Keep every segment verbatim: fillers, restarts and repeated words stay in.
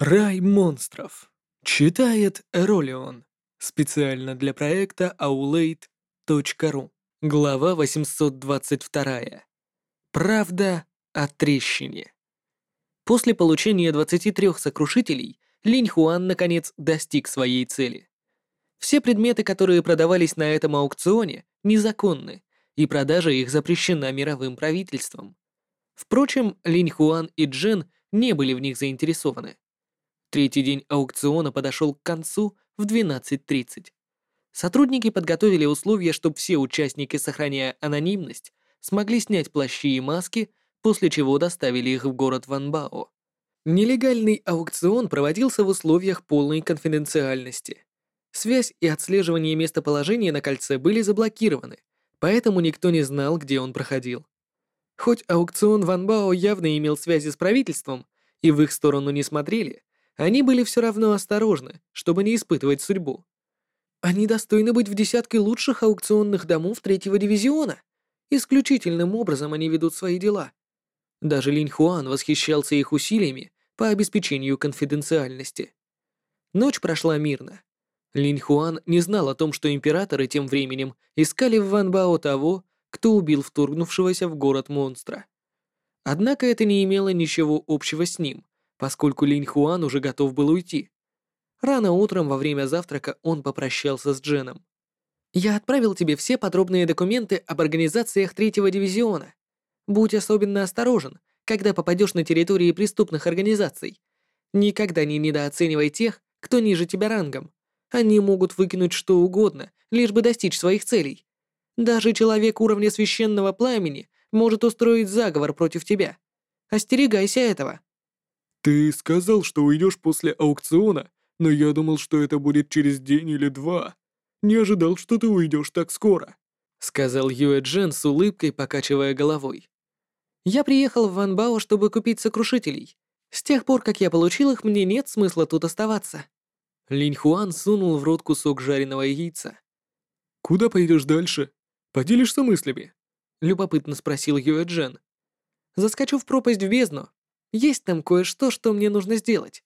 Рай монстров. Читает Эролион. Специально для проекта аулейт точка ру. Глава восемьсот двадцать два. Правда о трещине. После получения двадцати трёх сокрушителей, Линь Хуан наконец достиг своей цели. Все предметы, которые продавались на этом аукционе, незаконны, и продажа их запрещена мировым правительством. Впрочем, Линь Хуан и Джен не были в них заинтересованы. Третий день аукциона подошел к концу в двенадцать тридцать. Сотрудники подготовили условия, чтобы все участники, сохраняя анонимность, смогли снять плащи и маски, после чего доставили их в город Ванбао. Нелегальный аукцион проводился в условиях полной конфиденциальности. Связь и отслеживание местоположения на кольце были заблокированы, поэтому никто не знал, где он проходил. Хоть аукцион Ванбао явно имел связи с правительством, и в их сторону не смотрели, они были все равно осторожны, чтобы не испытывать судьбу. Они достойны быть в десятке лучших аукционных домов третьего дивизиона. Исключительным образом они ведут свои дела. Даже Линь Хуан восхищался их усилиями по обеспечению конфиденциальности. Ночь прошла мирно. Линь Хуан не знал о том, что императоры тем временем искали в Ванбао того, кто убил вторгнувшегося в город монстра. Однако это не имело ничего общего с ним, поскольку Линь Хуан уже готов был уйти. Рано утром во время завтрака он попрощался с Дженом. «Я отправил тебе все подробные документы об организациях третьего дивизиона. Будь особенно осторожен, когда попадешь на территории преступных организаций. Никогда не недооценивай тех, кто ниже тебя рангом. Они могут выкинуть что угодно, лишь бы достичь своих целей. Даже человек уровня священного пламени может устроить заговор против тебя. Остерегайся этого». «Ты сказал, что уйдешь после аукциона, но я думал, что это будет через день или два. Не ожидал, что ты уйдешь так скоро», — сказал Юэ Джен с улыбкой, покачивая головой. «Я приехал в Ванбао, чтобы купить сокрушителей. С тех пор, как я получил их, мне нет смысла тут оставаться». Линь Хуан сунул в рот кусок жареного яйца. «Куда пойдешь дальше? Поделишься мыслями?» — любопытно спросил Юэ Джен. «Заскочу в пропасть в бездну. Есть там кое-что, что мне нужно сделать».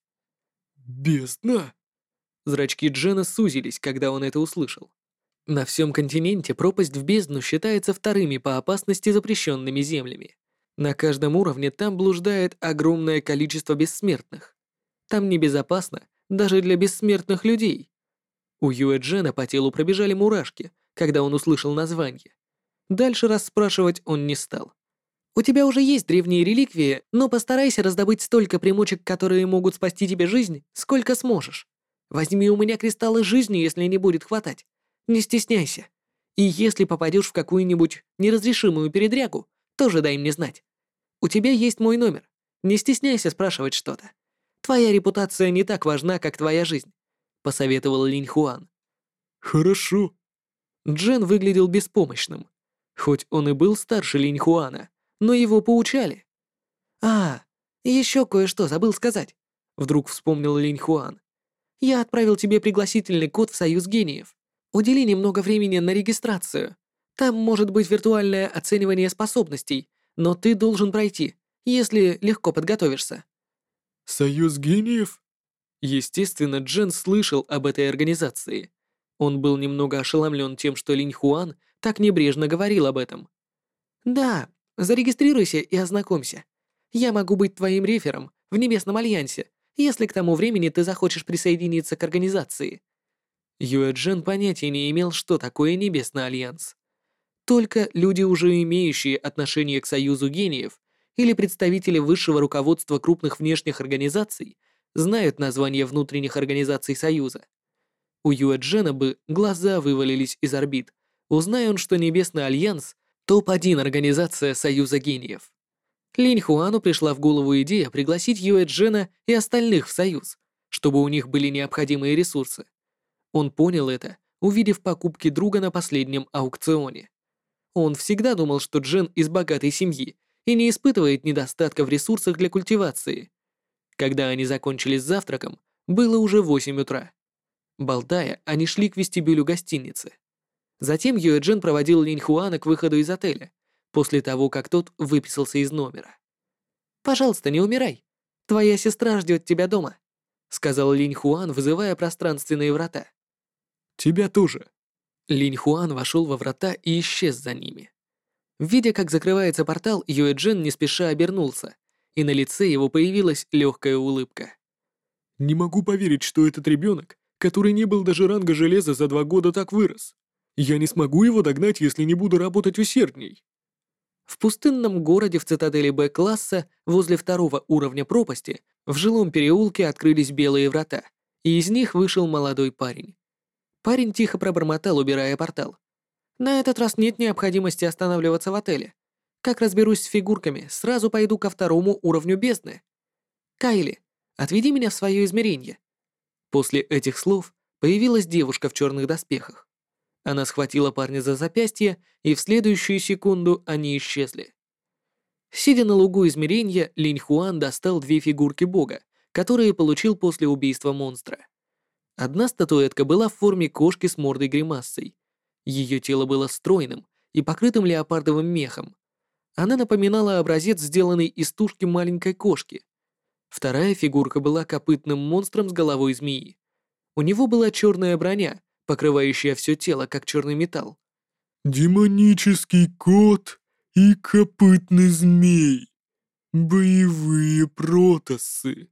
«Бездна?» Зрачки Джена сузились, когда он это услышал. На всем континенте пропасть в бездну считается вторыми по опасности запрещенными землями. На каждом уровне там блуждает огромное количество бессмертных. Там небезопасно даже для бессмертных людей. У Юэ Джена по телу пробежали мурашки, когда он услышал название. Дальше расспрашивать он не стал. «У тебя уже есть древние реликвии, но постарайся раздобыть столько примочек, которые могут спасти тебе жизнь, сколько сможешь. Возьми у меня кристаллы жизни, если не будет хватать. Не стесняйся. И если попадешь в какую-нибудь неразрешимую передрягу, тоже дай мне знать. У тебя есть мой номер. Не стесняйся спрашивать что-то. Твоя репутация не так важна, как твоя жизнь», — посоветовал Линь Хуан. «Хорошо». Джен выглядел беспомощным. Хоть он и был старше Линь Хуана, но его поучали. «А, еще кое-что забыл сказать», — вдруг вспомнил Линь Хуан. «Я отправил тебе пригласительный код в Союз гениев. Удели немного времени на регистрацию. Там может быть виртуальное оценивание способностей, но ты должен пройти, если легко подготовишься». «Союз гениев?» Естественно, Джен слышал об этой организации. Он был немного ошеломлен тем, что Линь Хуан так небрежно говорил об этом. «Да, зарегистрируйся и ознакомься. Я могу быть твоим рефером в Небесном Альянсе, если к тому времени ты захочешь присоединиться к организации». Юэ Джен понятия не имел, что такое Небесный Альянс. Только люди, уже имеющие отношение к Союзу гениев, или представители высшего руководства крупных внешних организаций, знают название внутренних организаций Союза. У Юэ Джена бы глаза вывалились из орбит, узная он, что Небесный Альянс — топ один организация Союза гениев. Линь Хуану пришла в голову идея пригласить Юэ Джена и остальных в Союз, чтобы у них были необходимые ресурсы. Он понял это, увидев покупки друга на последнем аукционе. Он всегда думал, что Джен из богатой семьи и не испытывает недостатка в ресурсах для культивации. Когда они закончили с завтраком, было уже восемь утра. Болтая, они шли к вестибюлю гостиницы. Затем Юэ Джен проводил Линь Хуана к выходу из отеля, после того, как тот выписался из номера. «Пожалуйста, не умирай. Твоя сестра ждет тебя дома. сказал Линь Хуан, вызывая пространственные врата. «Тебя тоже». Линь Хуан вошел во врата и исчез за ними. Видя, как закрывается портал, Юэ Джин не спеша обернулся, и на лице его появилась легкая улыбка. «Не могу поверить, что этот ребенок, который не был даже ранга железа за два года, так вырос. Я не смогу его догнать, если не буду работать усердней». В пустынном городе в цитадели Б-класса, возле второго уровня пропасти, в жилом переулке открылись белые врата, и из них вышел молодой парень. Парень тихо пробормотал, убирая портал. «На этот раз нет необходимости останавливаться в отеле. Как разберусь с фигурками, сразу пойду ко второму уровню бездны. Кайли, отведи меня в свое измерение». После этих слов появилась девушка в черных доспехах. Она схватила парня за запястье, и в следующую секунду они исчезли. Сидя на лугу измерения, Линь Хуан достал две фигурки бога, которые получил после убийства монстра. Одна статуэтка была в форме кошки с мордой гримассой. Ее тело было стройным и покрытым леопардовым мехом. Она напоминала образец, сделанный из тушки маленькой кошки. Вторая фигурка была копытным монстром с головой змеи. У него была черная броня, покрывающая все тело, как черный металл. «Демонический кот и копытный змей. Боевые протассы.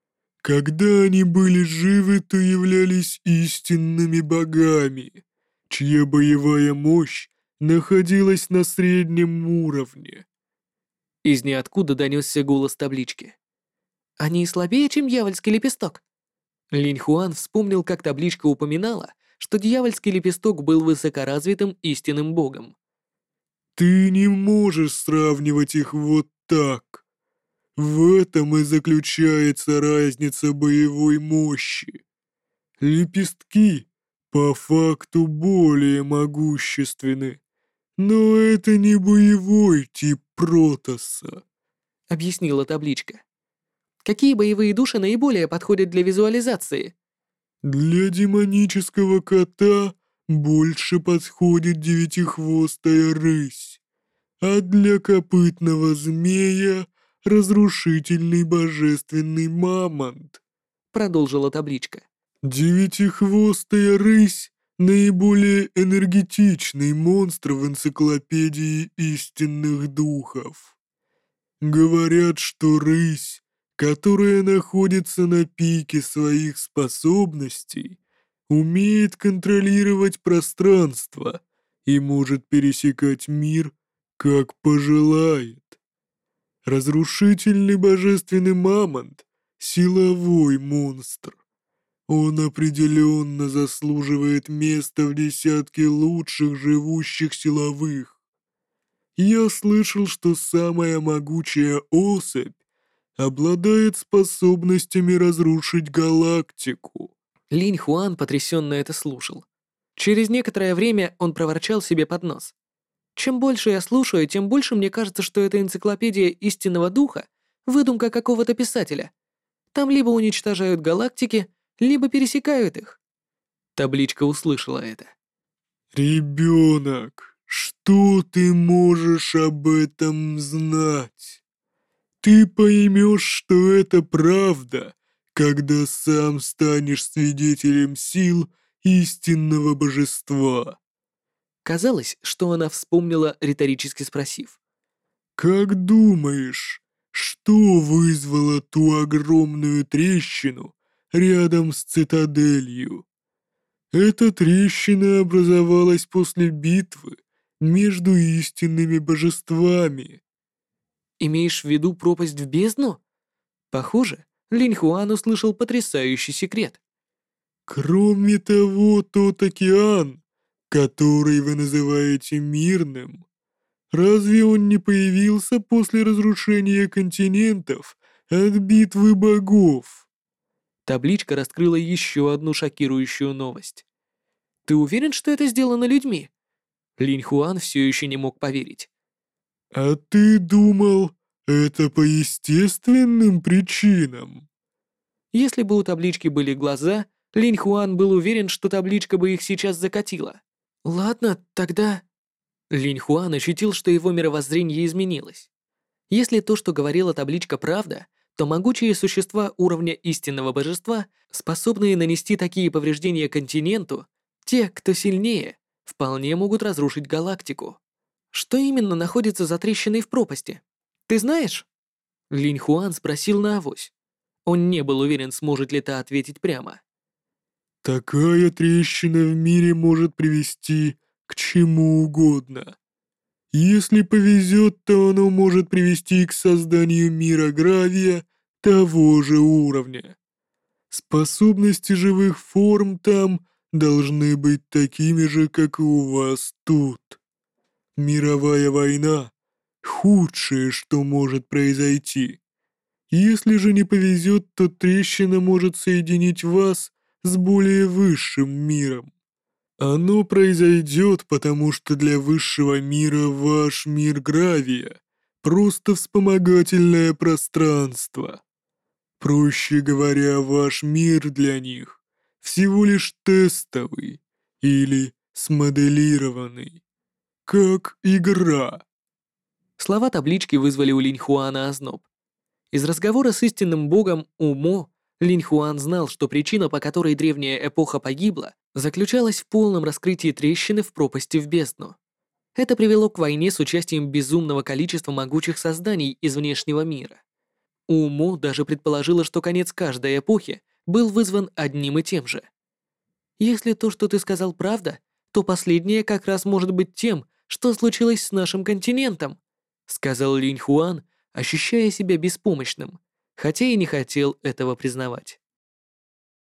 Когда они были живы, то являлись истинными богами, чья боевая мощь находилась на среднем уровне». Из ниоткуда донесся голос таблички. «Они слабее, чем дьявольский лепесток». Линь Хуан вспомнил, как табличка упоминала, что дьявольский лепесток был высокоразвитым истинным богом. «Ты не можешь сравнивать их вот так. В этом и заключается разница боевой мощи. Лепестки по факту более могущественны, но это не боевой тип протасса», — объяснила табличка. «Какие боевые души наиболее подходят для визуализации?» «Для демонического кота больше подходит девятихвостая рысь, а для копытного змея — разрушительный божественный мамонт», — продолжила табличка. «Девятихвостая рысь — наиболее энергетичный монстр в энциклопедии истинных духов. Говорят, что рысь, которая находится на пике своих способностей, умеет контролировать пространство и может пересекать мир, как пожелает. Разрушительный божественный мамонт — силовой монстр. Он определенно заслуживает места в десятке лучших живущих силовых. Я слышал, что самая могучая особь обладает способностями разрушить галактику». Линь Хуан потрясенно это слушал. Через некоторое время он проворчал себе под нос. «Чем больше я слушаю, тем больше мне кажется, что это энциклопедия истинного духа — выдумка какого-то писателя. Там либо уничтожают галактики, либо пересекают их». Табличка услышала это. «Ребенок, что ты можешь об этом знать? Ты поймешь, что это правда, когда сам станешь свидетелем сил истинного божества». Казалось, что она вспомнила, риторически спросив. «Как думаешь, что вызвало ту огромную трещину рядом с цитаделью? Эта трещина образовалась после битвы между истинными божествами». «Имеешь в виду пропасть в бездну?» Похоже, Линь Хуан услышал потрясающий секрет. «Кроме того, тот океан, который вы называете мирным, разве он не появился после разрушения континентов от битвы богов?» Табличка раскрыла еще одну шокирующую новость. «Ты уверен, что это сделано людьми?» Линь Хуан все еще не мог поверить. «А ты думал, это по естественным причинам?» Если бы у таблички были глаза, Линь Хуан был уверен, что табличка бы их сейчас закатила. «Ладно, тогда...» Линь Хуан ощутил, что его мировоззрение изменилось. Если то, что говорила табличка, правда, то могучие существа уровня истинного божества, способные нанести такие повреждения континенту, те, кто сильнее, вполне могут разрушить галактику. Что именно находится за трещиной в пропасти? Ты знаешь? Линь Хуан спросил наавось. Он не был уверен, сможет ли та ответить прямо. Такая трещина в мире может привести к чему угодно. Если повезет, то оно может привести к созданию мира Гравия того же уровня. Способности живых форм там должны быть такими же, как и у вас тут. Мировая война — худшее, что может произойти. Если же не повезет, то трещина может соединить вас с более высшим миром. Оно произойдет, потому что для высшего мира ваш мир Гравия — просто вспомогательное пространство. Проще говоря, ваш мир для них всего лишь тестовый или смоделированный, как игра. Слова таблички вызвали у Линь Хуана озноб. Из разговора с истинным богом Умо Линь Хуан знал, что причина, по которой древняя эпоха погибла, заключалась в полном раскрытии трещины в пропасти в бездну. Это привело к войне с участием безумного количества могучих созданий из внешнего мира. Умо даже предположила, что конец каждой эпохи был вызван одним и тем же. Если то, что ты сказал, правда, то последнее как раз может быть тем, что случилось с нашим континентом, сказал Линь Хуан, ощущая себя беспомощным, хотя и не хотел этого признавать.